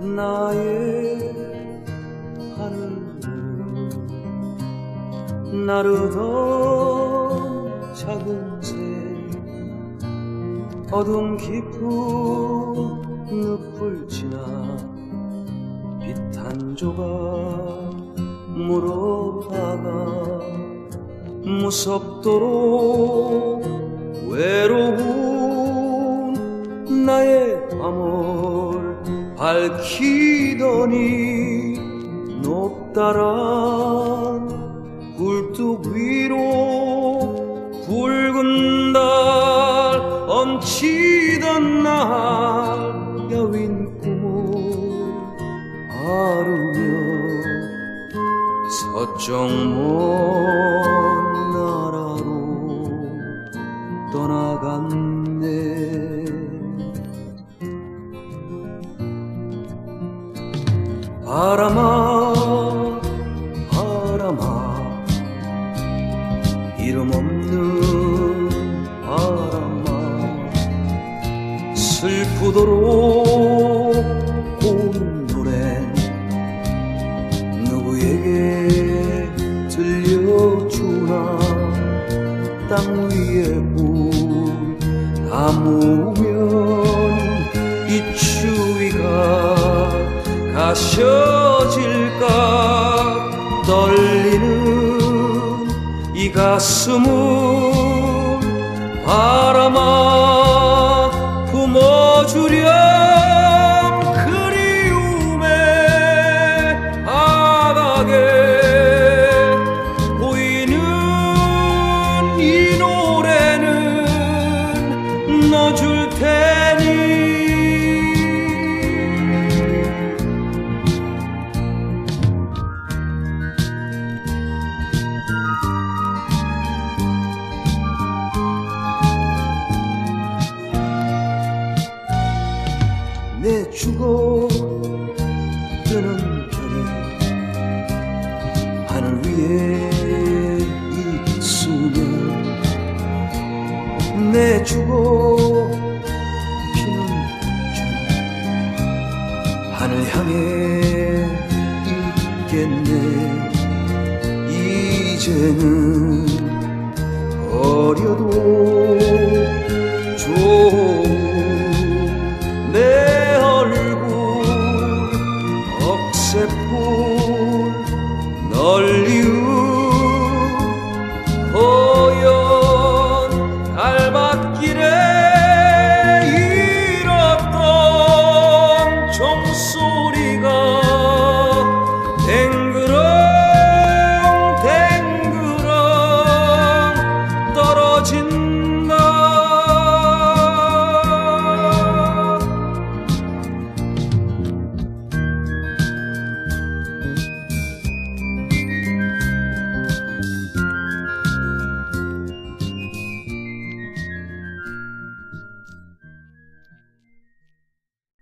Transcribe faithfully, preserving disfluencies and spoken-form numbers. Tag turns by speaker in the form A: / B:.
A: 나의 하늘은 나르던 작은 새 어둠 깊은 늪을 지나 빛 한 조각 물어다가 무섭도록 외로운 나의 밤을 밝히더니 높다란 굴뚝 위로 붉은 달 얹히던 날 여윈 꿈을 아르며 서쪽 먼 나라로 떠나갔네. 바람아 바람아 이름 없는 바람아 슬프도록 고운 노래는 누구에게 들려주나. 땅 위에 불 담으면 이 추위가 가셔질까. 떨리는 이 가슴을 바람아 품어주렴. 그리움의 바닥에 보이는 이 노래는 넣어줄 테니. 내 죽어 뜨는 별이 하늘 위에 있으면 내 죽어 피는 줄 하늘 향해 있겠네. 이제는 어려도 좋은